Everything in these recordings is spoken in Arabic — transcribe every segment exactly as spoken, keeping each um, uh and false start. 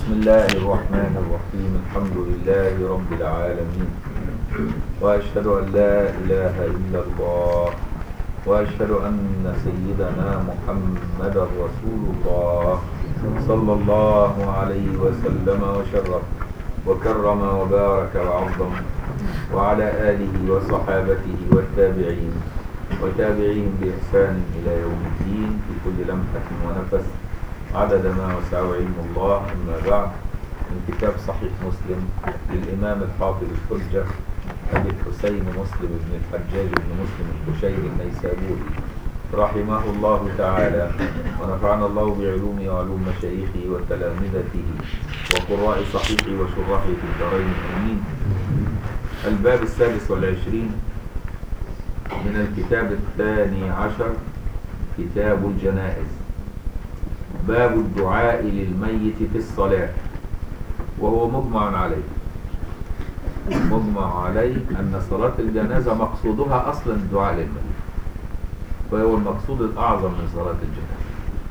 بسم الله الرحمن الرحيم. الحمد لله رب العالمين، وأشهد أن لا إله إلا الله، وأشهد أن سيدنا محمدا رسول الله صلى الله عليه وسلم وشرف وكرم وبارك وعظم، وعلى آله وصحابته والتابعين وتابعين بإحسان إلى يوم الدين في كل لمحة ونفس عدد ما وسعه علم الله. أما بعد، من كتاب صحيح مسلم للإمام الحافظ الحجة أبي الحسين مسلم بن الحجاج بن مسلم القشيري النيسابوري رحمه الله تعالى، ونفعنا الله بعلومه وعلوم مشايخه وتلامذته وقراء صحيحه وشراحه في الدارين آمين. الباب السادس والعشرين من الكتاب الثاني عشر، كتاب الجنائز. باب الدعاء للميت في الصلاة، وهو مجمع عليه مجمع عليه أن صلاة الجنازة مقصودها أصلا الدعاء للميت، وهو المقصود الأعظم من صلاة الجنازة.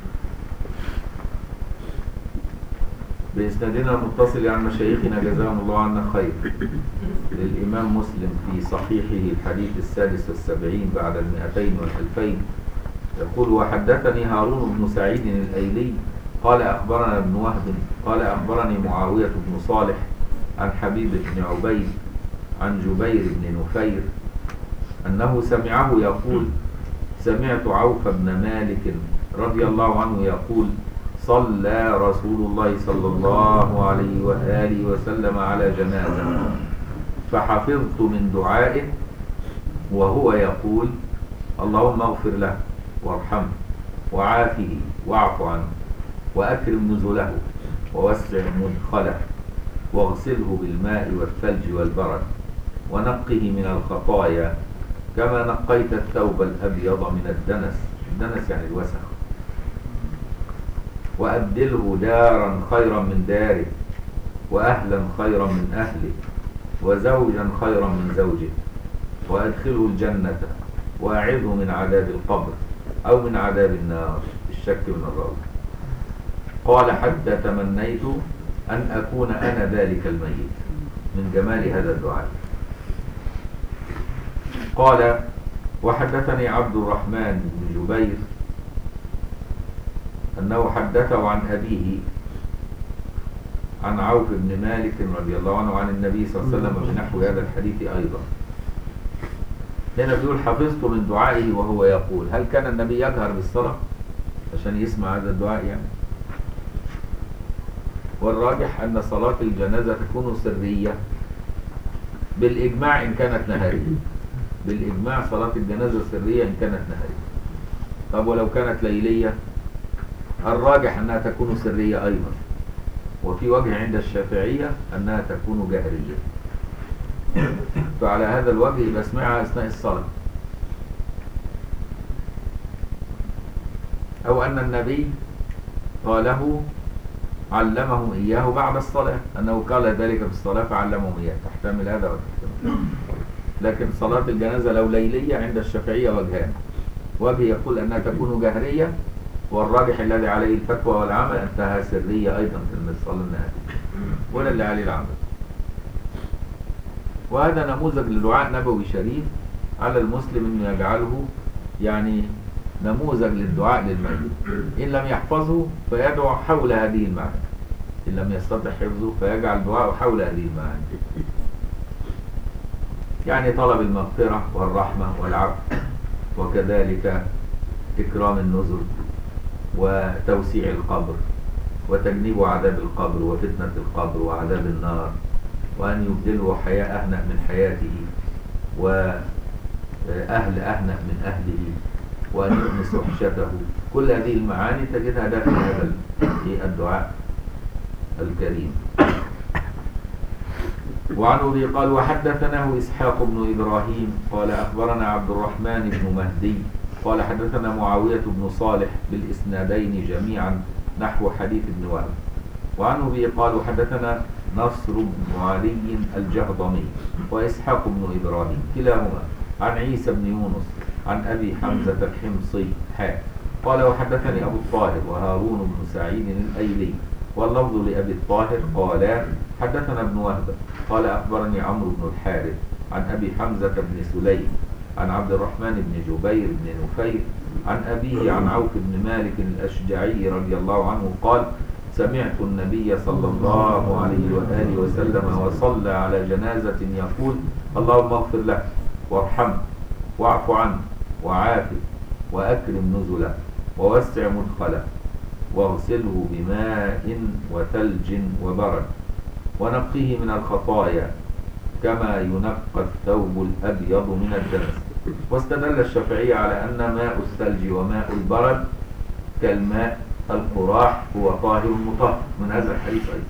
بإسنادنا المتصل عن مشايخنا جزاهم الله عنا خير للإمام مسلم في صحيحه الحديث السادس والسبعين بعد المئتين والألفين، يقول: وحدثني هارون بن سعيد الأيلي قال أخبرنا ابن وهب قال أخبرني معاوية بن صالح عن حبيب بن عبيد عن جبير بن نفير أنه سمعه يقول: سمعت عوف بن مالك رضي الله عنه يقول: صلى رسول الله صلى الله عليه وآله وسلم على جنازة، فحفظت من دعائه وهو يقول: اللهم اغفر له وارحمه وعافه واعف عنه وأكرم نزله ووسع مدخله واغسله بالماء والثلج والبرد ونقه من الخطايا كما نقيت الثوب الأبيض من الدنس. الدنس يعني الوسخ. وأبدله دارا خيرا من داره، وأهلا خيرا من أهله، وزوجا خيرا من زوجه، وأدخله الجنة، وأعذه من عذاب القبر أو من عذاب النار، الشك من الراوي. قال: حتى تمنيت أن أكون أنا ذلك الميت، من جمال هذا الدعاء. قال: وحدثني عبد الرحمن بن جبير أنه حدثه عن أبيه عن عوف بن مالك رضي الله عنه عن النبي صلى الله عليه وسلم بنحو هذا الحديث أيضا. هنا بيقول: حفظت من دعائه وهو يقول. هل كان النبي يجهر بالصلاة عشان يسمع هذا الدعاء يعني؟ والراجح أن صلاة الجنازة تكون سرية بالإجماع إن كانت نهارية. بالإجماع صلاة الجنازة سرية إن كانت نهارية. طب ولو كانت ليلية؟ الراجح أنها تكون سرية أيضا، وفي وجه عند الشافعية أنها تكون جهرية. فعلى هذا الوجه يبقى اسمعها أثناء الصلاة، أو أن النبي قاله علمهم إياه بعد الصلاة، أنه قال ذلك في الصلاة فعلمهم إياه. تحتمل هذا وتحتمل. لكن صلاة الجنازة لو ليلية عند الشافعية وجهان: وجه يقول أنها تكون جهرية، والراجح الذي عليه الفتوى والعمل أنها سرية أيضا في الصلاة النهارية، ولا اللي عليه العمل. وهذا نموذج لدعاء نبوي شريف على المسلم أن يجعله يعني نموذج للدعاء للميت. إن لم يحفظه فيدعو حول هذه المعاني، إن لم يستطع حفظه فيجعل دعاءه حول هذه المعاني، يعني طلب المغفرة والرحمة والعفو، وكذلك إكرام النزل وتوسيع القبر وتجنيب عذاب القبر وفتنة القبر وعذاب النار، وأن يبدله حياة أهنأ من حياته، وأهل أهنأ من أهله، وأن يؤنس وحشته. كل هذه المعاني تجدها داخل هذا الدعاء الكريم. وعن أبي قال: وحدثناه إسحاق بن إبراهيم قال أخبرنا عبد الرحمن بن مهدي قال حدثنا معاوية بن صالح بالإسنادين جميعا نحو حديث ابن وهب. وعن أبي قال: وحدثنا نصر بن علي الجهضمي وإسحاق بن إبراهيم كلاهما عن عيسى بن يونس عن أبي حمزة الحمصي حاء. قال: وحدثني أبو الطاهر وهارون بن سعيد الأيلي واللفظ لأبي الطاهر قال حدثنا ابن وهب قال أخبرني عمرو بن الحارث عن أبي حمزة بن سليم عن عبد الرحمن بن جبير بن نفير عن أبيه عن عوف بن مالك الأشجعي رضي الله عنه قال سمعت النبي صلى الله عليه وآله وسلم وصلى على جنازة يقول اللهم اغفر له وارحمه واعف عنه وعافه وأكرم نزله ووسع مدخله واغسله بماء وثلج وبرد ونقيه من الخطايا كما ينقى الثوب الأبيض من الدنس. واستدل الشافعي على أن ماء الثلج وماء البرد كالماء القراح هو طاهر مطهر من هذا الحديث أيضا.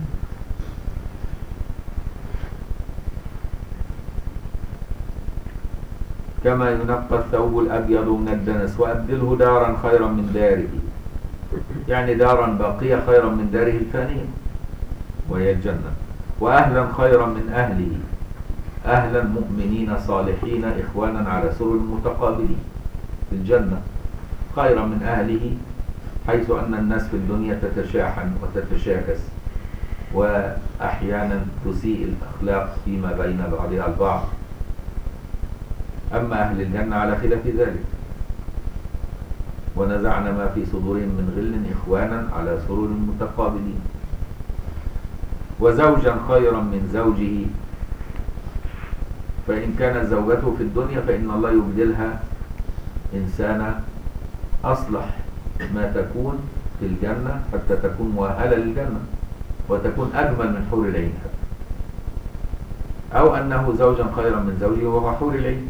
كما ينقى الثوب الأبيض من الدنس وأبدله دارا خيرا من داره، يعني دارا باقية خيرا من داره الفانية وهي الجنة، وأهلا خيرا من أهله، أهلا مؤمنين صالحين إخوانا على سرر متقابلين في الجنة، خيرا من أهله حيث أن الناس في الدنيا تتشاحن وتتشاكس وأحيانا تسيء الأخلاق فيما بين بعضها البعض. أما أهل الجنة على خلاف ذلك، ونزعنا ما في صدورهم من غل إخوانا على سرور متقابلين. وزوجا خيرا من زوجه، فإن كانت زوجته في الدنيا فإن الله يبدلها إنسانا أصلح ما تكون في الجنة حتى تكون مؤهلة للجنة وتكون أجمل من حور العين حتى. أو أنه زوجا خيرا من زوجه وهو حور العين.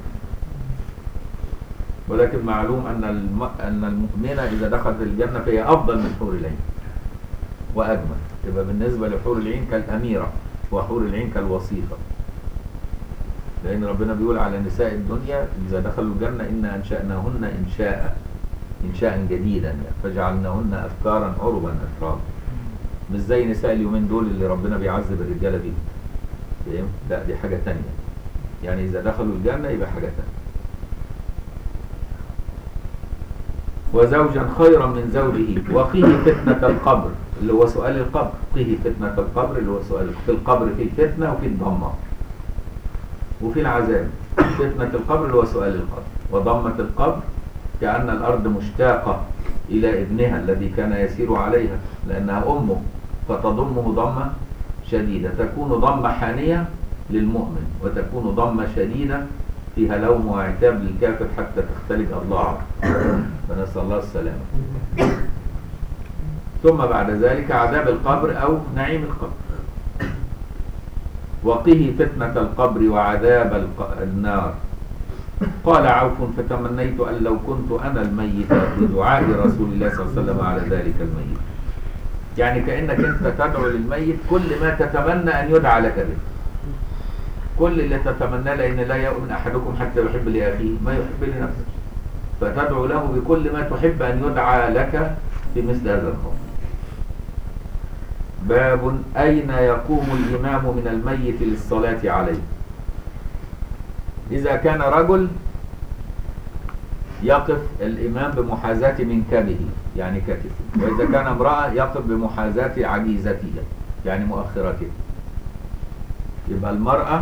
ولكن معلوم أن الم... أن المؤمنة إذا دخلت الجنة فهي أفضل من حور العين وأجمل، يبقى بالنسبة لحور العين كالأميرة وحور العين كالوصيفة، لأن ربنا بيقول على نساء الدنيا إذا دخلوا الجنة إن أنشأناهن إنشاء إنشاء جديدا يعني فجعلناهن أفكارا عربا أترابا، مش زي نساء اليومين دول اللي ربنا بيعذب الرجالة بيهم. لا دي حاجة تانية، يعني إذا دخلوا الجنة يبقى حاجة تانية. وزوجا خيرا من زوجه وقيه فتنة القبر اللي هو سؤال القبر، قيه فتنة القبر اللي هو سؤال في القبر، في الفتنة وفي الضمة وفي العذاب. فتنة القبر اللي هو سؤال القبر، وضمة القبر كأن الأرض مشتاقة إلى ابنها الذي كان يسير عليها لأنها أمه فتضمه ضمة شديدة، تكون ضمة حانية للمؤمن وتكون ضمة شديدة فيها لوم وعتاب للكافر حتى تختلج أضلاعه، فنسأل الله السلامة. ثم بعد ذلك عذاب القبر أو نعيم القبر. وقيه فتنة القبر وعذاب النار. قال عوف فتمنيت أن لو كنت أنا الميت بدعاء رسول الله صلى الله عليه وسلم على ذلك الميت. يعني كأنك أنت تدعو للميت كل ما تتمنى أن يدعى لك به، كل اللي تتمنى، لأن لا يؤمن أحدكم حتى يحب لأخيه ما يحب لنفسه، فتدعو له بكل ما تحب أن يدعى لك في مثل هذا الخوف. باب أين يقوم الإمام من الميت للصلاة عليه. إذا كان رجل يقف الإمام بمحاذاة منكبه يعني كتفه، وإذا كان امرأة يقف بمحاذاة عجيزتها يعني مؤخرتها. يبقى المرأة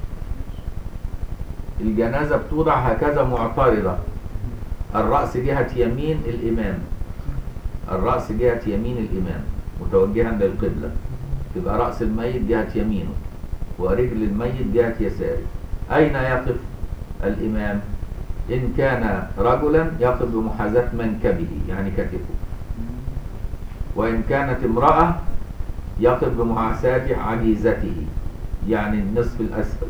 الجنازة بتوضع هكذا معترضة، الرأس جهة يمين الإمام، الرأس جهة يمين الإمام متوجها للقبلة، يبقى رأس الميت جهة يمينه ورجل الميت جهة يساره. أين يقف الإمام؟ إن كان رجلا يقف بمحاذاة منكبه يعني كتفه، وإن كانت امرأة يقف بمحاذاة عجيزته يعني النصف الأسفل.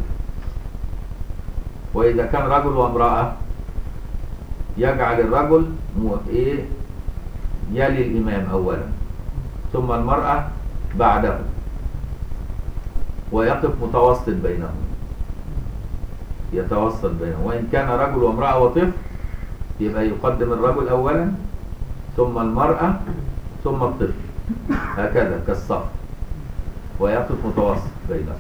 وإذا كان رجل وامرأة يجعل الرجل إيه يلي الإمام أولا ثم المرأة بعده ويقف متوسط بينهم، يتوسط بينهم. وإن كان رجل وامرأة وطفل يبقى يقدم الرجل أولا ثم المرأة ثم الطفل هكذا كالصف، ويقف متوسط بينهم.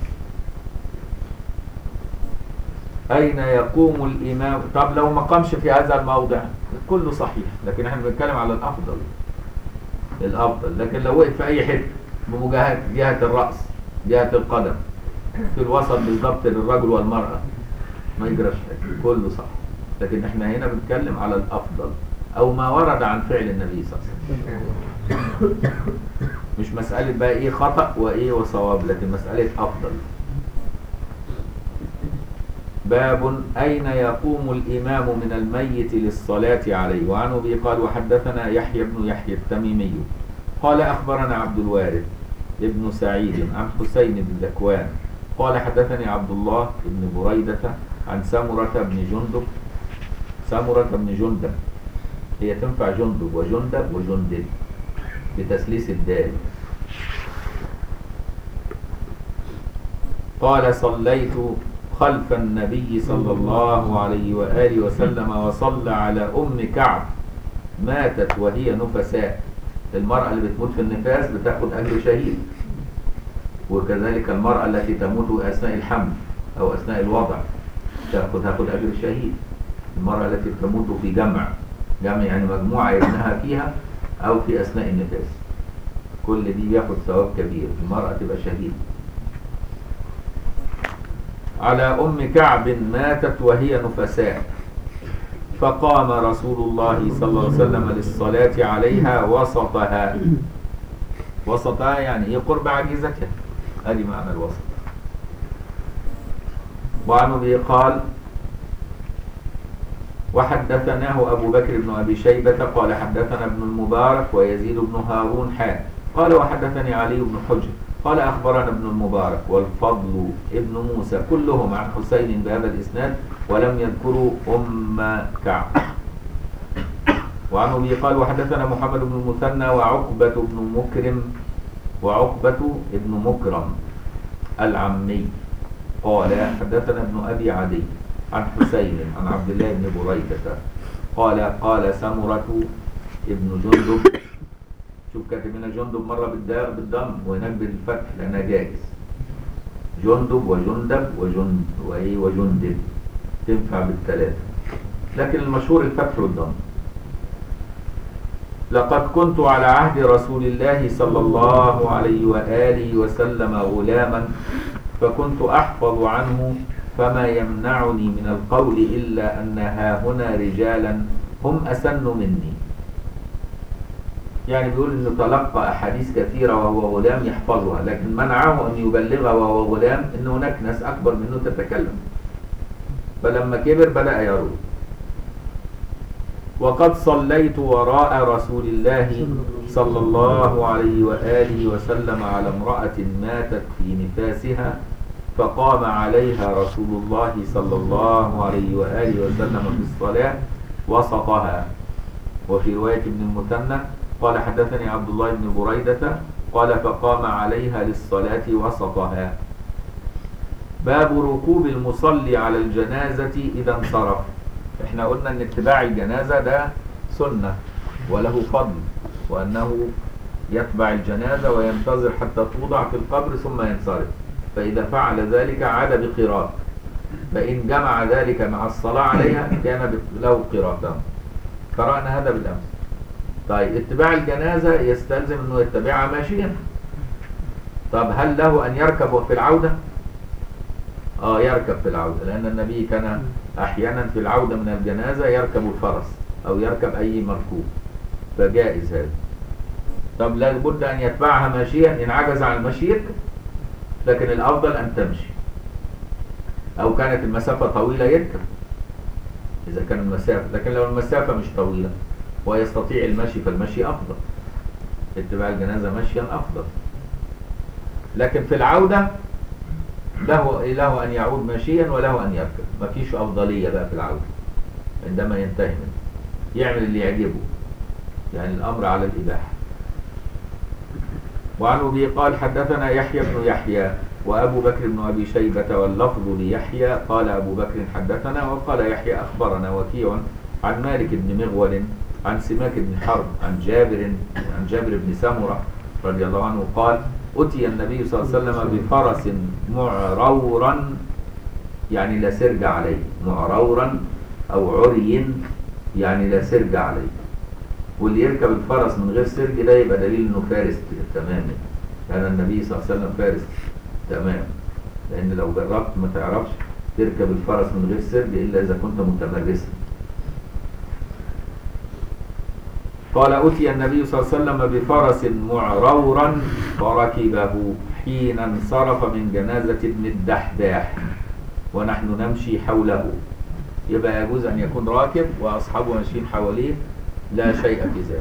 أين يقوم الإمام؟ طب لو ما قامش في هذا الموضع كله صحيح، لكن احنا بنتكلم على الأفضل. الافضل. لكن لو وقف في اي حته بمجاهد جهه الراس جهه القدم في الوسط بالضبط للرجل والمراه ما يجراش حاجه، كله صح. لكن احنا هنا بنتكلم على الافضل او ما ورد عن فعل النبي صلى الله عليه وسلم. مش مساله بقى ايه خطا وايه وصواب، لكن مساله افضل. باب أين يقوم الإمام من الميت للصلاة عليه. وعن أبي قال وحدثنا يحيى بن يحيى التميمي قال أخبرنا عبد الوارث ابن سعيد عن حسين بن ذكوان قال حدثني عبد الله بن بريدة عن سمرة بن جندب سمرة بن جندب، هي تنفع جندب وجندب وجندب بتسليس الدال. قال صليت خلف النبي صلى الله عليه وآله وسلم وصلى على أم كعب ماتت وهي نفساء. المرأة اللي بتموت في النفاس بتاخد أجر شهيد، وكذلك المرأة التي تموت أثناء الحمل أو أثناء الوضع تاخد تاخد أجر شهيد. المرأة التي تموت في جمع جمع يعني مجموعة ابنها فيها أو في أثناء النفاس، كل دي ياخد ثواب كبير، المرأة تبقى شهيد. على أم كعب ماتت وهي نفساء، فقام رسول الله صلى الله عليه وسلم للصلاة عليها وسطها. وسطها يعني هي قرب عجيزتها، هذه معنى الوسط. وعن أبي قال وحدثناه أبو بكر بن أبي شيبة قال حدثنا ابن المبارك ويزيد بن هارون حاء قال وحدثني علي بن حجر قال أخبرنا ابن المبارك والفضل ابن موسى كلهم عن حسين بهذا الإسناد ولم يذكروا أم كعب. وعن أبي قال وحدثنا محمد بن المثنى وعقبة بن مكرم وعقبة بن مكرم العمي قال حدثنا ابن أبي عدي عن حسين عن عبد الله بن بريدة قال قال سمرة ابن جندب، شوف كاتب هنا جندب مرة بالضم وهناك بالفتح لأنها جائز، جندب وجندب وجند وإيه وجندب تنفع بالثلاثة، لكن المشهور الفتح والضم. لقد كنت على عهد رسول الله صلى الله عليه وآله وسلم غلاما فكنت أحفظ عنه فما يمنعني من القول إلا أن هاهنا رجالا هم أسن مني. يعني بيقول إنه تلقى أحاديث كثيرة وهو غلام يحفظها، لكن منعه أن يبلغها وهو غلام إن هناك ناس أكبر منه تتكلم، فلما كبر بدأ يروي. وقد صليت وراء رسول الله صلى الله عليه وآله وسلم على امرأة ماتت في نفاسها فقام عليها رسول الله صلى الله عليه وآله وسلم في الصلاة وسطها. وفي رواية ابن المثنى قال حدثني عبد الله بن بريدة قال فقام عليها للصلاة وسطها. باب ركوب المصلي على الجنازة إذا انصرف. احنا قلنا ان اتباع الجنازة ده سنة وله فضل، وأنه يتبع الجنازة وينتظر حتى توضع في القبر ثم ينصرف، فإذا فعل ذلك عاد بقراط، فإن جمع ذلك مع الصلاة عليها كان له قراطان. قرأنا هذا بالأمس. طيب اتباع الجنازة يستلزم أنه يتبعها ماشيا. طب هل له أن يركب في العودة؟ آه يركب في العودة، لأن النبي كان أحيانا في العودة من الجنازة يركب الفرس أو يركب أي مركوب، فجائز هذا. طب لابد أن يتبعها ماشيا، إن عجز عن المشي يركب، لكن الأفضل أن تمشي، أو كانت المسافة طويلة يركب إذا كان المسافة، لكن لو المسافة مش طويلة ويستطيع المشي فالمشي أفضل، اتباع الجنازة مشيا أفضل. لكن في العودة له له أن يعود ماشيا وله أن يركب، مفيش أفضلية بقى في العودة عندما ينتهي منه، يعمل اللي يعجبه، يعني الأمر على الإباحة. وعن أبي قال حدثنا يحيى بن يحيى وأبو بكر بن أبي شيبة واللفظ ليحيى قال أبو بكر حدثنا وقال يحيى أخبرنا وكيع عن مالك بن مغول عن سماك بن حرب عن جابر عن جابر بن سمرة رضي الله عنه قال أتي النبي صلى الله عليه وسلم بفرس معرورا، يعني لا سرج عليه، معرورا أو عري يعني لا سرج عليه، واللي يركب الفرس من غير سرج ده يبقى دليل انه فارس تماما. كان النبي صلى الله عليه وسلم فارس تمام، لان لو جربت ما تعرفش تركب الفرس من غير سرج الا اذا كنت متمرسا. قال أتي النبي صلى الله عليه وسلم بفرس معرورا فركبه حين انصرف من جنازة ابن الدحداح ونحن نمشي حوله. يبقى يجوز أن يكون راكب وأصحابه ماشيين حواليه، لا شيء في ذلك،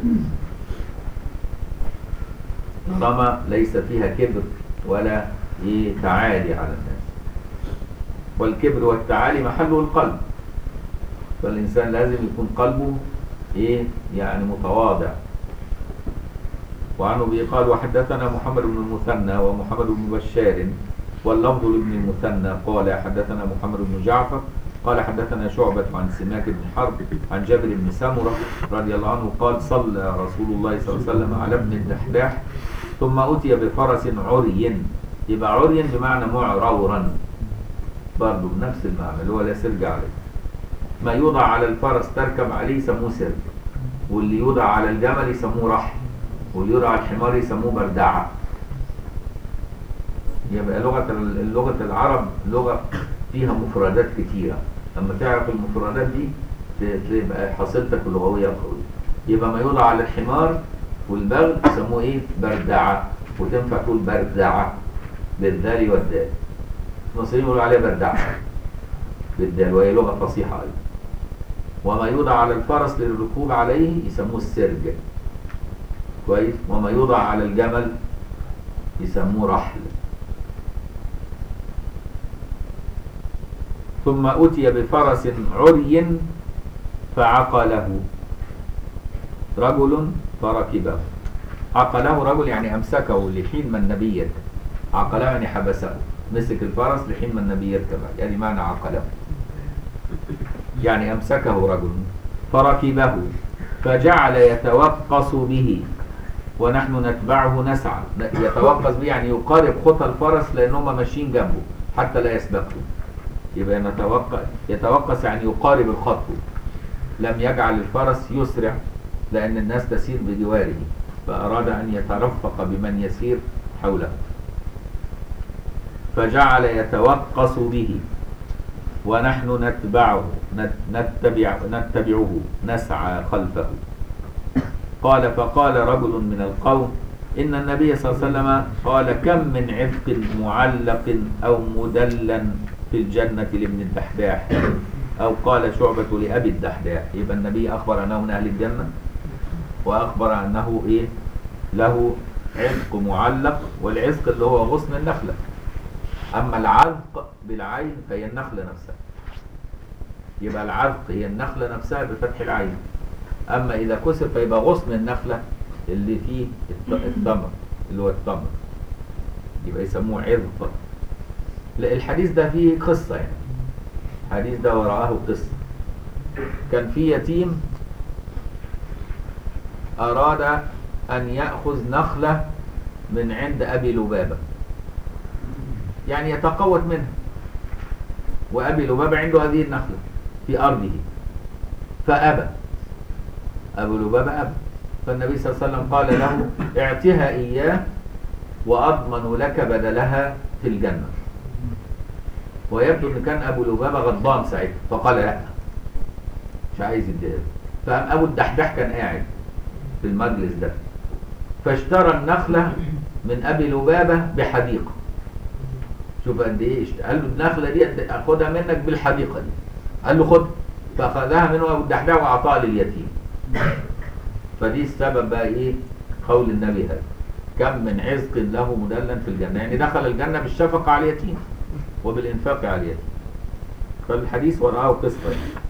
طالما ليس فيها كبر ولا تعالي على الناس. والكبر والتعالي محله القلب، فالإنسان لازم يكون قلبه إيه يعني متواضع. وعنه بيقال وحدثنا محمد بن المثنى ومحمد بن بشار واللفظ لابن المثنى قال حدثنا محمد بن جعفر قال حدثنا شعبة عن سماك بن حرب عن جابر بن سمرة رضي الله عنه قال صلى رسول الله صلى الله عليه وسلم على ابن الدحداح ثم أتي بفرس عري. يبقى عري بمعنى معرورا برضه بنفس المعنى اللي هو لا سرج عليه. ما يوضع على الفرس تركب عليه يسموه سرج، واللي يوضع على الجمل يسموه رحل، واللي يوضع على الحمار يسموه بردعة. يبقى لغة لغة العرب لغة فيها مفردات كتيرة، لما تعرف المفردات دي تبقى حصيلتك اللغوية قوية. يبقى ما يوضع على الحمار والبغل يسموه ايه؟ بردعة، وتنفع تقول بردعة بالذال والدال. المصريين يقولوا عليها بردعة بالدال وهي لغة فصيحة أيضا. وما يوضع على الفرس للركوب عليه يسموه السرج كويس، وما يوضع على الجمل يسموه رحل. ثم أتي بفرس عري فعقله رجل فركبه. عقله رجل يعني أمسكه لحين ما النبي يركب، عقله يعني حبسه، مسك الفرس لحين ما النبي يركب، يعني معنى عقله يعني أمسكه رجل فركبه فجعل يتوقص به ونحن نتبعه نسعى. يتوقص به يعني يقارب خطى الفرس لأنهم ماشيين جنبه حتى لا يسبقه. يبقى يتوقص يتوقص يعني يقارب الخطو، لم يجعل الفرس يسرع لأن الناس تسير بجواره، فأراد أن يترفق بمن يسير حوله. فجعل يتوقص به ونحن نتبعه نتبع نتبعه نسعى خلفه. قال فقال رجل من القوم إن النبي صلى الله عليه وسلم قال كم من عفق معلق أو مدلا في الجنة لابن الدحداح، أو قال شعبة لأبي الدحداح. يبقى النبي أخبر أنه من أهل الجنة، وأخبر أنه إيه له عفق معلق، والعفق اللي هو غصن النخلة، أما العذق بالعين فهي النخلة نفسها. يبقى العذق هي النخلة نفسها بفتح العين، أما إذا كسر فيبقى غصن النخلة اللي فيه التمر اللي هو التمر، يبقى يسموه عذق. لا الحديث ده فيه قصة، يعني الحديث ده وراءه قصة. كان في يتيم أراد أن يأخذ نخلة من عند أبي لبابة، يعني يتقوت منها، وأبي لبابة عنده هذه النخلة في أرضه فأبى. أبو لبابة أبى، فالنبي صلى الله عليه وسلم قال له اعتها إياه وأضمن لك بدلها في الجنة. ويبدو أن كان أبو لبابة غضبان ساعتها فقال لا مش عايز يديها. فقام أبو الدحداح كان قاعد في المجلس ده فاشترى النخلة من أبي لبابة بحديقة. شوف قد ايه، قال له النخله دي اخدها منك بالحديقه دي، قال له خد، فاخذها منه ابو الدحداح واعطاها لليتيم. فدي السبب بقى ايه قول النبي هذا كم من عزق له مدلا في الجنه، يعني دخل الجنه بالشفقه على اليتيم وبالانفاق على اليتيم. فالحديث وراه قصه يعني.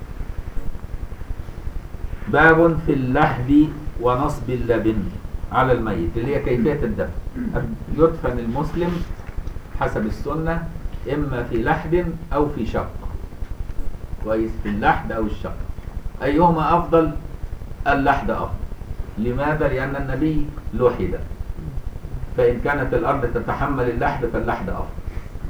باب في اللحد ونصب اللبن على الميت، اللي هي كيفيه الدفن. يدفن المسلم حسب السنة إما في لحد أو في شق، كويس، في اللحد أو الشق. أيهما أفضل؟ اللحد أفضل. لماذا؟ لأن النبي لحد، فإن كانت الأرض تتحمل اللحد فاللحد أفضل،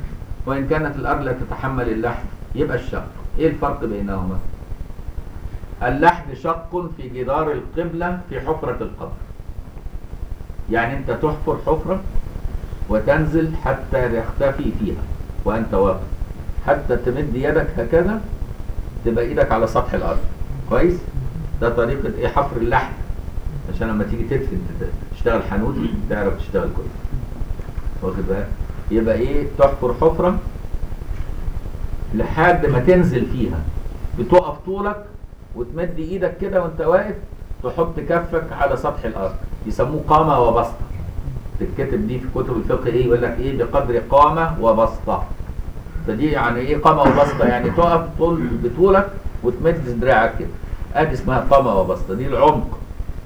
وإن كانت الأرض لا تتحمل اللحد يبقى الشق. إيه الفرق بينهما؟ اللحد شق في جدار القبلة في حفرة القبر. يعني انت تحفر حفرة وتنزل حتى يختفي فيها وانت واقف، حتى تمد يدك هكذا تبقى ايدك على سطح الارض. كويس؟ ده طريقة ايه حفر اللحد، عشان لما تيجي تدفن تشتغل حنوتي تعرف تشتغل كويس. واخد بالك؟ يبقى ايه تحفر حفرة لحد ما تنزل فيها، بتقف طولك وتمد ايدك كده وانت واقف، تحط كفك على سطح الارض، يسموه قامة وبسطة. تتكتب دي في كتب الفقه ايه، يقول لك ايه بقدر قامة وبسطة. فدي يعني ايه قامة وبسطة؟ يعني تقف طول بطولك وتمد دراعك كده، ادي اسمها قامة وبسطة، دي العمق.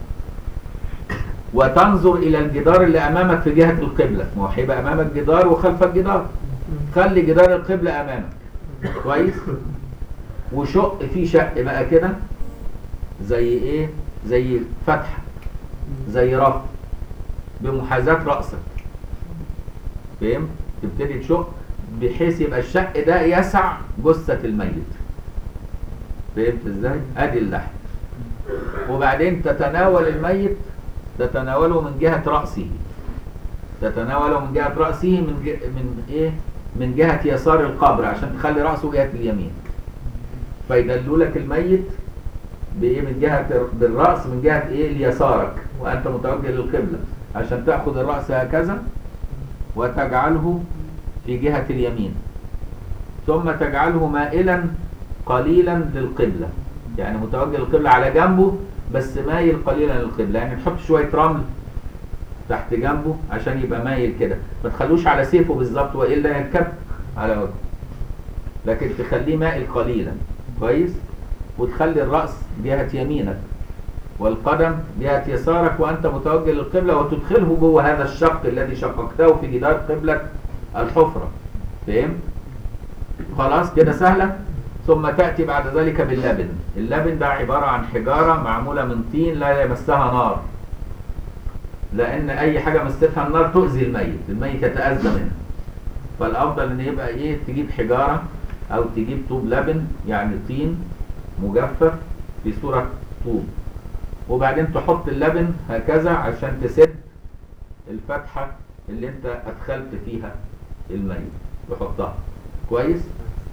وتنظر الى الجدار اللي امامك في جهة القبلة، ما هو هيبقى امامك جدار وخلفك جدار، خلي جدار القبلة امامك. كويس؟ وشق فيه شق بقى كده زي ايه، زي فتحة، زي رف بمحاذاة رأسك. فاهم؟ تبتدي تشق بحيث يبقى الشق ده يسع جثة الميت. فهمت ازاي؟ ادي اللحد. وبعدين تتناول الميت، تتناوله من جهة رأسه، تتناوله من جهة رأسه من جه من ايه؟ من جهة يسار القبر، عشان تخلي رأسه جهة اليمين. فيدلوا لك الميت بايه؟ من جهة بالرأس من جهة ايه؟ ليسارك وانت متوجه للقبلة، عشان تأخذ الرأس هكذا وتجعله في جهة اليمين، ثم تجعله مائلا قليلا للقبلة، يعني متوجه للقبلة على جنبه بس مايل قليلا للقبلة. يعني تحط شوية رمل تحت جنبه عشان يبقى مايل كده، ما تخلوش على سيفه بالظبط وإلا ينكب على وجهه، لكن تخليه مائل قليلا. كويس؟ وتخلي الرأس جهة يمينك والقدم جهة يسارك وأنت متوجه للقبلة، وتدخله جوه هذا الشق الذي شققته في جدار قبلة الحفرة. فهمت؟ خلاص كده سهلة. ثم تأتي بعد ذلك باللبن. اللبن ده عبارة عن حجارة معمولة من طين لا يمسها نار، لأن أي حاجة مستها النار تؤذي الميت، الميت يتأذى منها. فالأفضل إن يبقى إيه، تجيب حجارة أو تجيب طوب لبن، يعني طين مجفف في صورة طوب، وبعدين تحط اللبن هكذا عشان تسد الفتحة اللي انت ادخلت فيها الميت، تحطها. كويس؟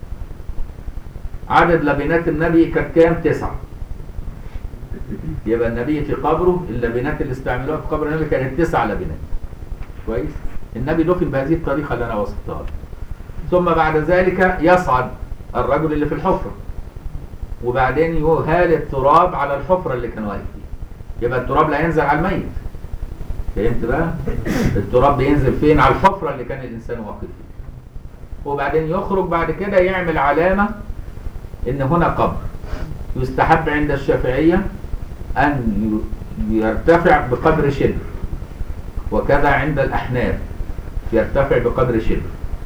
عدد لبنات النبي كانت كام؟ تسعة. يبقى النبي في قبره اللبنات اللي استعملوها في قبر النبي كانت تسع لبنات. كويس؟ النبي دفن بهذه الطريقة اللي انا وصفتها. ثم بعد ذلك يصعد الرجل اللي في الحفرة، وبعدين يهال التراب على الحفرة اللي كان واقف فيها. يبقى التراب لا ينزل على الميت. فهمت بقى؟ التراب بينزل فين؟ على الحفرة اللي كان الإنسان واقف فيها. وبعدين يخرج بعد كده يعمل علامة إن هنا قبر. يستحب عند الشافعية أن يرتفع بقدر شبر، وكذا عند الأحناف يرتفع بقدر شبر.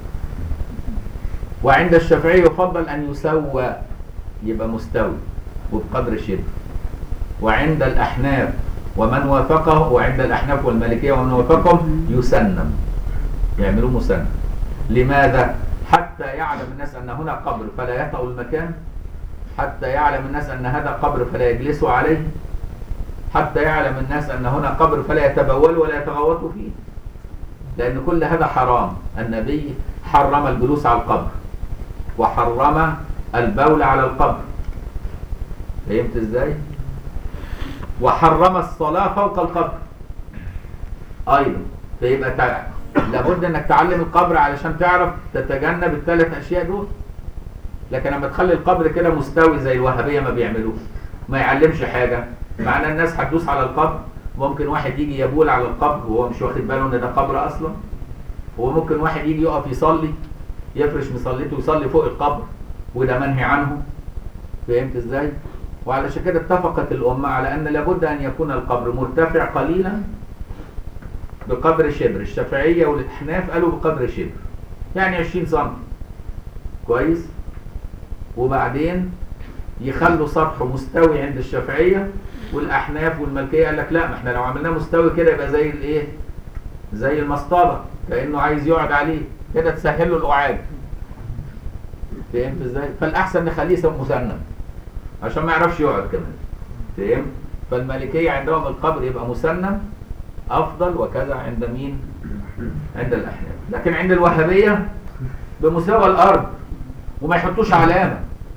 وعند الشافعية يفضل أن يسوى، يبقى مستوي وبقدر شبر. وعند الأحناف ومن وافقه، وعند الأحناف والمالكية ومن وافقهم يسنم، يعملوه مسنم. لماذا؟ حتى يعلم الناس أن هنا قبر فلا يطأ المكان، حتى يعلم الناس أن هذا قبر فلا يجلسوا عليه، حتى يعلم الناس أن هنا قبر فلا يتبولوا ولا يتغوطوا فيه، لأن كل هذا حرام. النبي حرم الجلوس على القبر، وحرم البول على القبر. فهمت ازاي؟ وحرم الصلاة فوق القبر ايضا. فيبقى تع... لابد انك تعلم القبر علشان تعرف تتجنب الثلاث اشياء دول. لكن لما تخلي القبر كده مستوي زي الوهابية ما بيعملوه، ما يعلمش حاجة، معنى الناس هتدوس على القبر. ممكن واحد يجي يبول على القبر وهو مش واخد باله ان ده قبر اصلا. وممكن واحد يجي يقف يصلي، يفرش مصليته ويصلي فوق القبر، وده منهي عنه. فهمت ازاي؟ وعلشان كده اتفقت الأمة على أن لابد أن يكون القبر مرتفع قليلا بقدر شبر. الشافعية والأحناف قالوا بقدر شبر، يعني عشرين سم. كويس؟ وبعدين يخلوا سطحه مستوي عند الشافعية، والأحناف والمالكية قال لك لا، ما احنا لو عملناه مستوي كده يبقى زي الايه؟ زي المصطبة، كأنه عايز يقعد عليه كده، تسهل له القعاد. فهمت ازاي؟ فالأحسن نخليه مسنم. عشان ما يعرفش يقعد كمان. فاهم؟ فالمالكيه عندهم القبر يبقى مسنن افضل، وكذا عند مين؟ عند الاحناف. لكن عند الوهابيه بمستوى الارض وما يحطوش علامه.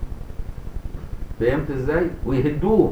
فهمت ازاي؟ ويهدوه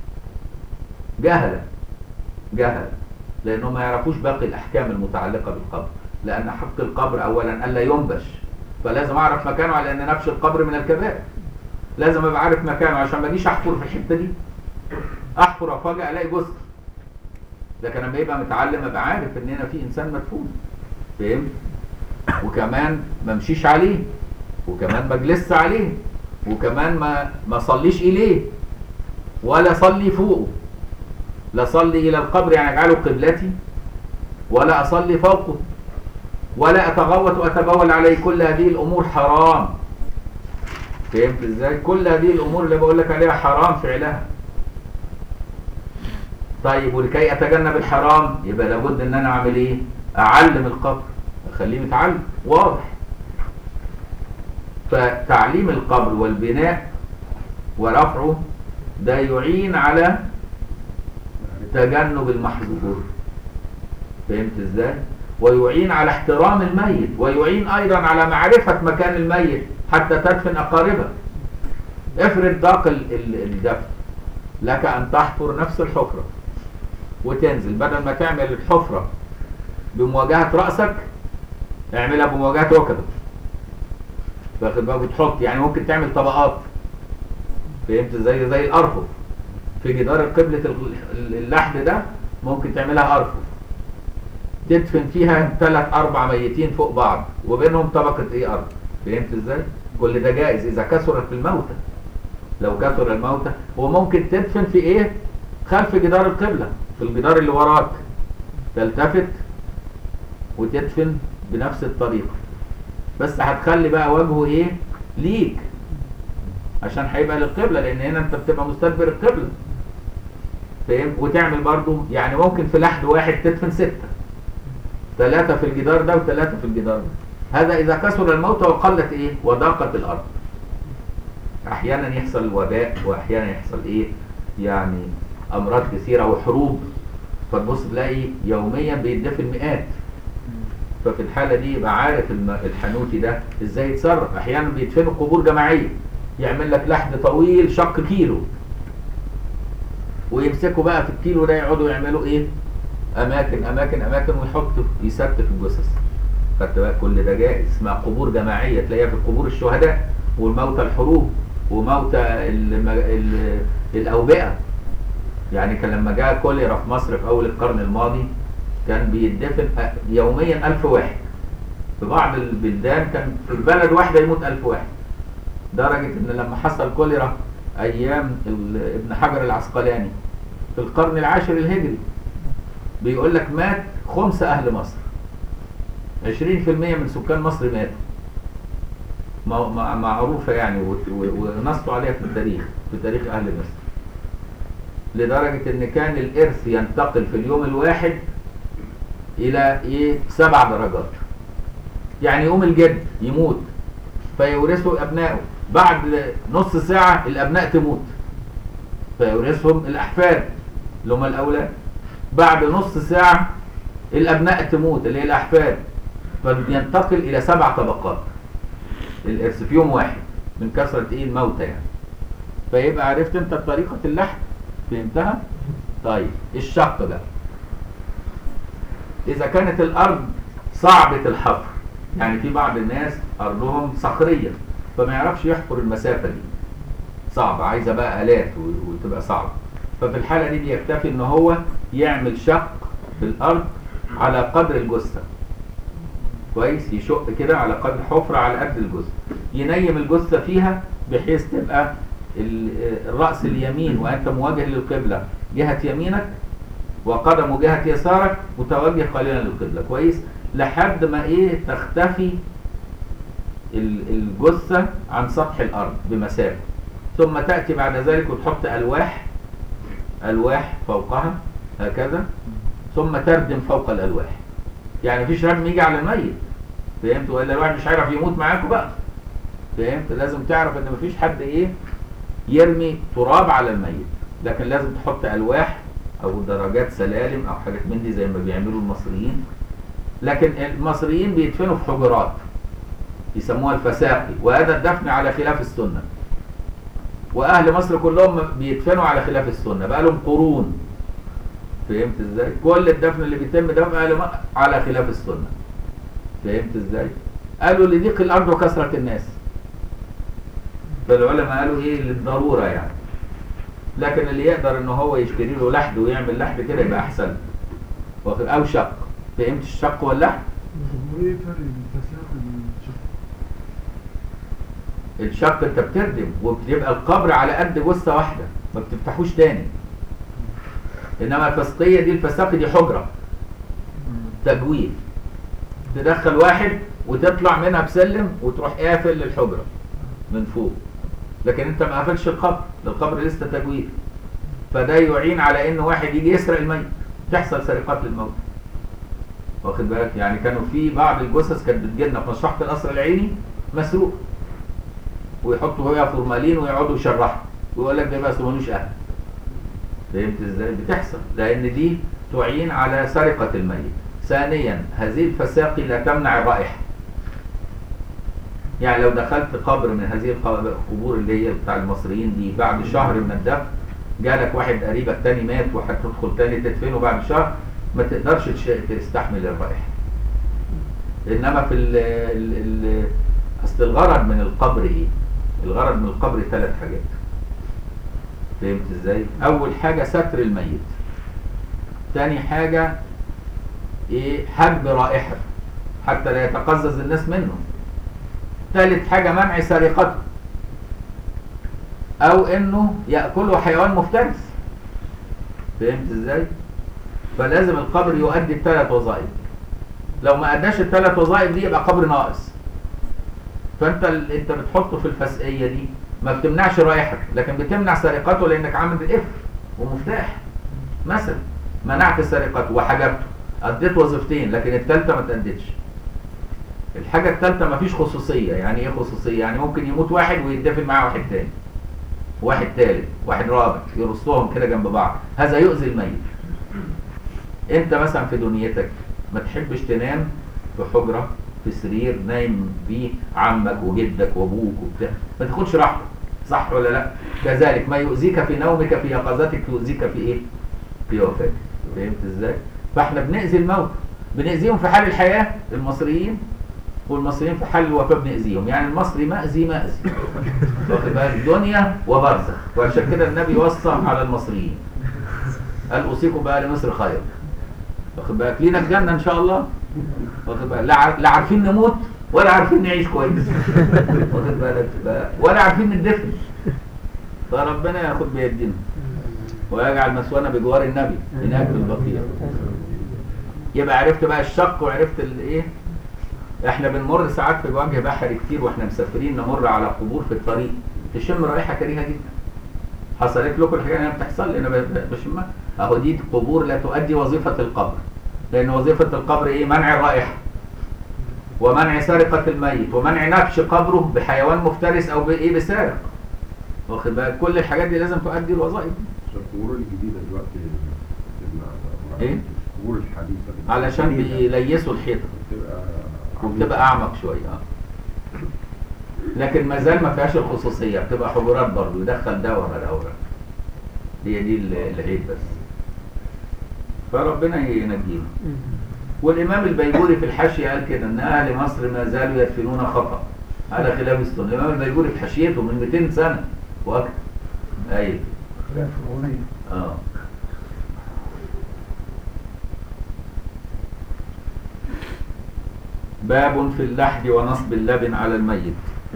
جهلا جهلا، لانهم ما يعرفوش باقي الاحكام المتعلقه بالقبر. لان حق القبر اولا الا ينبش، فلازم اعرف مكانه، على ان نبش القبر من الكبائر. لازم ابقى عارف مكانه عشان ما اجيش احفر في الحته دي، احفر وفجاه الاقي جثه. لكن لما يبقى متعلم ابقى عارف ان هنا في انسان مدفون. فهمت؟ وكمان ما امشيش عليه، وكمان ما اجلسش عليه، وكمان ما ما اصليش اليه ولا اصلي فوقه. لا اصلي الى القبر يعني اجعله قبلتي، ولا اصلي فوقه، ولا اتغوط واتبول عليه. كل هذه الامور حرام. فهمت ازاي؟ كل هذه الامور اللي بقول لك عليها حرام فعلها. طيب ولكي اتجنب الحرام يبقى لابد ان انا اعمل ايه؟ اعلم القبر، اخليه متعلم واضح. فتعليم القبر والبناء ورفعه ده يعين على تجنب المحظور. فهمت ازاي؟ ويعين على احترام الميت، ويعين ايضا على معرفة مكان الميت حتى تدفن اقاربه. افرض ضاق الدفن، لك ان تحفر نفس الحفرة وتنزل، بدل ما تعمل الحفرة بمواجهة رأسك اعملها بمواجهة ركبك. واخد بالك؟ بتحط يعني ممكن تعمل طبقات. فهمت ازاي؟ زي الارفف في جدار قبلة اللحد ده ممكن تعملها ارفف تدفن فيها ثلاث اربع ميتين فوق بعض وبينهم طبقة ايه ارض. فهمت ازاي؟ كل ده جائز اذا كثرت الموتى. لو كثر الموتى وممكن تدفن في ايه؟ خلف جدار القبلة، في الجدار اللي وراك تلتفت وتدفن بنفس الطريقة، بس هتخلي بقى وجهه ايه؟ ليك، عشان هيبقى للقبلة، لان هنا انت بتبقى مستدبر القبلة. فاهم؟ وتعمل برضو يعني ممكن في لحد واحد تدفن ستة، ثلاثة في الجدار ده وثلاثة في الجدار ده. هذا اذا كثر الموتى وقلت ايه؟ وضاقت الارض. احيانا يحصل وباء، واحيانا يحصل ايه؟ يعني امراض كثيرة وحروب، فتبص تلاقي يوميا بيدفن مئات. ففي الحالة دي يبقى عارف الحنوتي ده ازاي يتصرف. احيانا بيدفنوا قبور جماعية، يعمل لك لحد طويل شق كيلو، ويمسكوا بقى في الكيلو ده يقعدوا يعملوا ايه؟ اماكن اماكن اماكن، ويحطوا يثبت في الجثث. خدت بالك؟ كل ده جائز، اسمها قبور جماعية. تلاقيها في قبور الشهداء والموتى الحروب وموتى ال ال الاوبئة. يعني كان لما جاء كوليرا في مصر في اول القرن الماضي كان بيدفن يوميا ألف واحد. في بعض البلدان كان في البلد واحدة يموت ألف واحد. درجة ان لما حصل كوليرا ايام ابن حجر العسقلاني في القرن العاشر الهجري، بيقول لك مات خمس اهل مصر، عشرين في المية من سكان مصر ماتوا. معروفة يعني، ونصوا عليها في التاريخ، في تاريخ اهل مصر. لدرجة ان كان الارث ينتقل في اليوم الواحد الى ايه؟ سبع درجات. يعني يقوم الجد يموت فيورثه ابنائه، بعد نص ساعة الابناء تموت فيورثهم الاحفاد اللي هم الاولاد، بعد نص ساعة الابناء تموت اللي هي الاحفاد، فينتقل الى سبع طبقات الارث في يوم واحد من كثرة ايه؟ الموتى يعني. فيبقى عرفت انت طريقة اللحد، فهمتها؟ طيب الشق بقى، اذا كانت الارض صعبة الحفر، يعني في بعض الناس ارضهم صخرية فما يعرفش يحفر المسافة دي، صعبة، عايزة بقى آلات وتبقى صعبة. ففي الحالة دي بيكتفي ان هو يعمل شق في الارض على قدر الجثة، كويس؟ يشق كده على قدر حفرة على قد الجثة، ينيم الجثة فيها بحيث تبقى الرأس اليمين وانت مواجه للقبلة جهة يمينك، وقدمه جهة يسارك متوجه قليلا للقبلة، كويس؟ لحد ما ايه؟ تختفي الجثة عن سطح الارض بمسافة، ثم تأتي بعد ذلك وتحط ألواح ألواح فوقها هكذا، ثم تردم فوق الألواح. يعني مفيش ردم يجي على الميت، فهمت؟ وإلا الواحد مش هيعرف يموت معاكوا بقى، فهمت؟ لازم تعرف ان مفيش حد ايه؟ يرمي تراب على الميت، لكن لازم تحط ألواح أو درجات سلالم أو حاجات من دي زي ما بيعملوا المصريين. لكن المصريين بيدفنوا في حجرات يسموها الفساقي، وهذا الدفن على خلاف السنة. وأهل مصر كلهم بيدفنوا على خلاف السنة بقى لهم قرون. فهمت ازاي؟ كل الدفن اللي بيتم ده بقى على خلاف السنة. فهمت ازاي؟ قالوا لضيق الأرض وكثرة الناس. فالعلماء قالوا ايه؟ للضرورة يعني. لكن اللي يقدر ان هو يشتري له لحد ويعمل لحد كده يبقى احسن. او شق. فهمت الشق واللحد؟ وايه فرق الفساق والشق؟ الشق انت بتردم وبتبقى القبر على قد جثة واحدة ما بتفتحوش تاني. انما الفسقية دي الفساقي دي حجرة تجويف، تدخل واحد وتطلع منها بسلم وتروح قافل للحجرة من فوق، لكن انت ما قفلش القبر، القبر لسه تجويف. فده يعين على ان واحد يجي يسرق الميت، تحصل سرقات للموت. واخد بالك؟ يعني كانوا في بعض الجثث كانت بتجيلنا في مشرحة القصر العيني مسروق، ويحطوا فيها فورمالين ويقعدوا يشرحوا ويقول لك ده بس ملوش اهل. فهمت ازاي؟ بتحصل لان دي تعين على سرقة الميت. ثانيا هذه الفساقي لا تمنع الرائحة. يعني لو دخلت قبر من هذه القبور اللي هي بتاع المصريين دي بعد شهر من الدفن، جالك واحد قريبك تاني مات وهتدخل تاني تدفنه بعد شهر، ما تقدرش تستحمل الرائحة. انما في ال ال ال اصل الغرض من القبر ايه؟ الغرض من القبر ثلاث حاجات. فهمت ازاي؟ اول حاجة ستر الميت. تاني حاجة ايه؟ حجب رائحة حتى لا يتقزز الناس منه. ثالث حاجة منع سرقته او انه يأكله حيوان مفترس. فهمت ازاي؟ فلازم القبر يؤدي الثلاث وظائف. لو ما اداش الثلاث وظائف دي يبقى قبر ناقص. فانت انت بتحطه في الفسقية دي ما بتمنعش رائحته، لكن بتمنع سرقته لانك عامل قفل ومفتاح مثلا. منعت سرقته وحجبته، اديت وظيفتين، لكن الثالثه ما تأديتش. الحاجه الثالثه ما فيش خصوصيه. يعني ايه خصوصيه؟ يعني ممكن يموت واحد ويتدفن معاه واحد تاني، واحد ثالث، واحد رابع، يرصهم كده جنب بعض، هذا يؤذي الميت. انت مثلا في دنيتك ما تحبش تنام في حجره في سرير نايم فيه عمك وجدك وابوك وبتاع، ما تاخدش راحتك، صح ولا لا؟ كذلك ما يؤذيك في نومك في يقظتك يؤذيك في ايه؟ في وفاتك. فهمت ازاي؟ فاحنا بنأذي الموت، بنأذيهم في حال الحياة المصريين، والمصريين في حال الوفاة بنأذيهم. يعني المصري مأذي مأذي واخد بالك؟ دنيا وبرزخ. وعشان كده النبي وصى على المصريين قال اوصيكم بأهل مصر خير. واخد بالك؟ لينا الجنة ان شاء الله. واخد بالك؟ لا عارفين نموت ولا عارفين نعيش كويس. واخد بالك؟ ولا عارفين ندفن. فربنا ياخد بيدينا ويجعل مسوانا بجوار النبي هناك في البقيع. يبقى عرفت بقى الشق وعرفت الايه. احنا بنمر ساعات في وجه بحري كتير واحنا مسافرين، نمر على قبور في الطريق تشم رائحه كريهه جدا. حصلت لكم الحاجه اللي بتحصل لي انا بشمها اهو. دي قبور لا تؤدي وظيفه القبر، لان وظيفه القبر ايه؟ منع الرائحه ومنع سرقه الميت ومنع نبش قبره بحيوان مفترس او بايه؟ بسارق. واخد بالك؟ كل الحاجات دي لازم تؤدي الوظائف. القبور الجديده دلوقتي ايه؟ القبور الحديثه علشان بيليسوا الحيطه وبتبقى اعمق شويه. اه لكن ما زال ما فيهاش الخصوصيه، بتبقى حجرات برضه يدخل ده ورا ده ورا. هي دي العيب بس. فربنا ينجينا. والامام البيجوري في الحاشيه قال كده ان اهل مصر ما زالوا يدفنون خطأ على خلاف السنه. الامام البيجوري في حاشيته من مئتين سنه واكثر. ايوه اه باب في اللحد ونصب اللبن على الميت.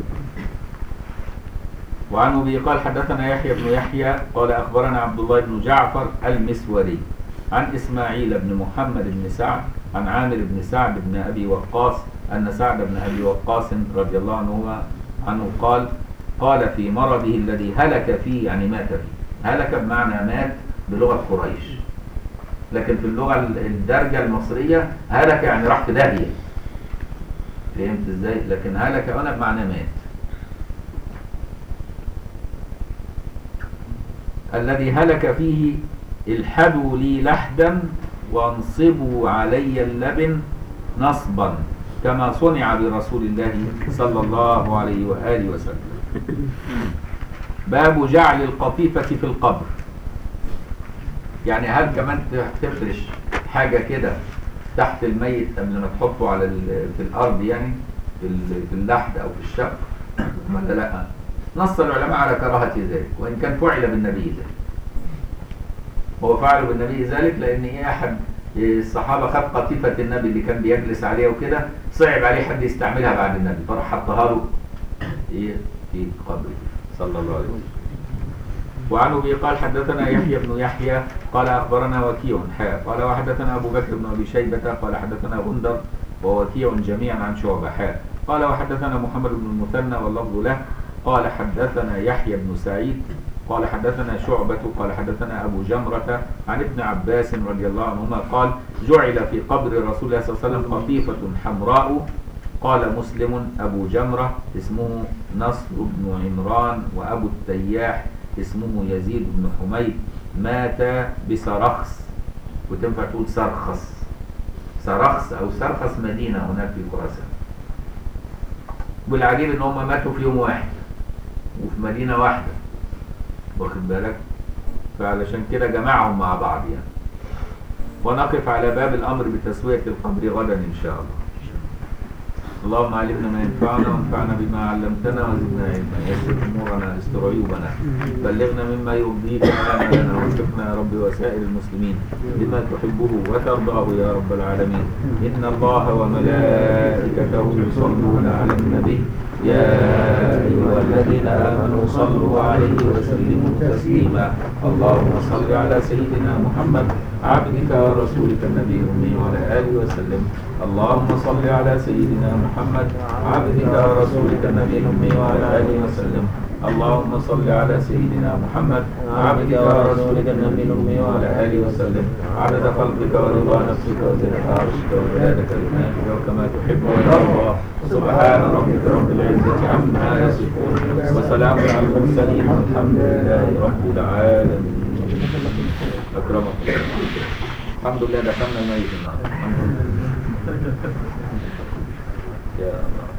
وعنه به قال حدثنا يحيى بن يحيى قال أخبرنا عبد الله بن جعفر المسوري عن إسماعيل بن محمد بن سعد عن عامر بن سعد بن أبي وقاص أن سعد بن أبي وقاص رضي الله عنه عنه قال قال في مرضه الذي هلك فيه، يعني مات فيه. هلك بمعنى مات بلغة قريش، لكن في اللغة الدارجة المصرية هلك يعني راح في داهية. فهمت ازاي؟ لكن هلك هنا بمعنى مات. الذي هلك فيه الحدوا لي لحدا وانصبوا علي اللبن نصبا كما صنع برسول الله صلى الله عليه وآله وسلم. باب جعل القطيفة في القبر. يعني هل كمان تفرش حاجة كده تحت الميت قبل ما تحطه على في الأرض، يعني في اللحد أو في الشق، ولا لا؟ نص العلماء على كراهة ذلك، وإن كان فعل بالنبي ذلك. هو فعل بالنبي ذلك لأن إيه، أحد الصحابة خد قطيفة النبي اللي كان بيجلس عليها وكده، صعب عليه حد يستعملها بعد النبي، فراح حطها له إيه في قبره صلى الله عليه وسلم. وعن أبي قال حدثنا يحيى بن يحيى قال أخبرنا وكيع حاء قال وحدثنا أبو بكر بن أبي شيبة قال حدثنا غندر ووكيع جميعا عن شعبة حاء قال وحدثنا محمد بن المثنى واللفظ له قال حدثنا يحيى بن سعيد قال حدثنا شعبة قال حدثنا أبو جمرة عن ابن عباس رضي الله عنهما قال جعل في قبر رسول الله صلى الله عليه وسلم قطيفة حمراء. قال مسلم أبو جمرة اسمه نصر بن عمران وأبو التياح اسمه يزيد بن حميد مات بسرخس، وتنفع تقول سرخس، سرخس أو سرخس مدينة هناك في خراسان. والعجيب إن هم ماتوا في يوم واحد وفي مدينة واحدة، واخد بالك؟ فعلشان كده جمعهم مع بعض يعني. ونقف على باب الأمر بتسوية القبر غدا إن شاء الله. اللهم علمنا ما ينفعنا وانفعنا بما علمتنا وزدنا علما، يسر امورنا استر عيوبنا، بلغنا مما يرضيك امالنا، ووفقنا يا رب وسائر المسلمين بما تحبه وترضاه يا رب العالمين. ان الله وملائكته يصلون على النبي يا ايها الذين امنوا صلوا عليه وسلموا تسليما. اللهم صل على سيدنا محمد عبدك ورسولك النبي الأمي وعلى آله وسلم. اللهم صل على سيدنا محمد عبدك ورسولك النبي الأمي وعلى آله وسلم. اللهم صل على سيدنا محمد عبدك ورسولك النبي الأمي وعلى آله وسلم. عدد خلقك ورضا نفسك وزنة عرشك ومداد كلماتك وكما تحب وترضى. سبحان ربك رب العزة عما يصفون وسلام على المرسلين والحمد لله رب العالمين. أكرمك الحمد لله. دخلنا الميت النهارده. يا الله.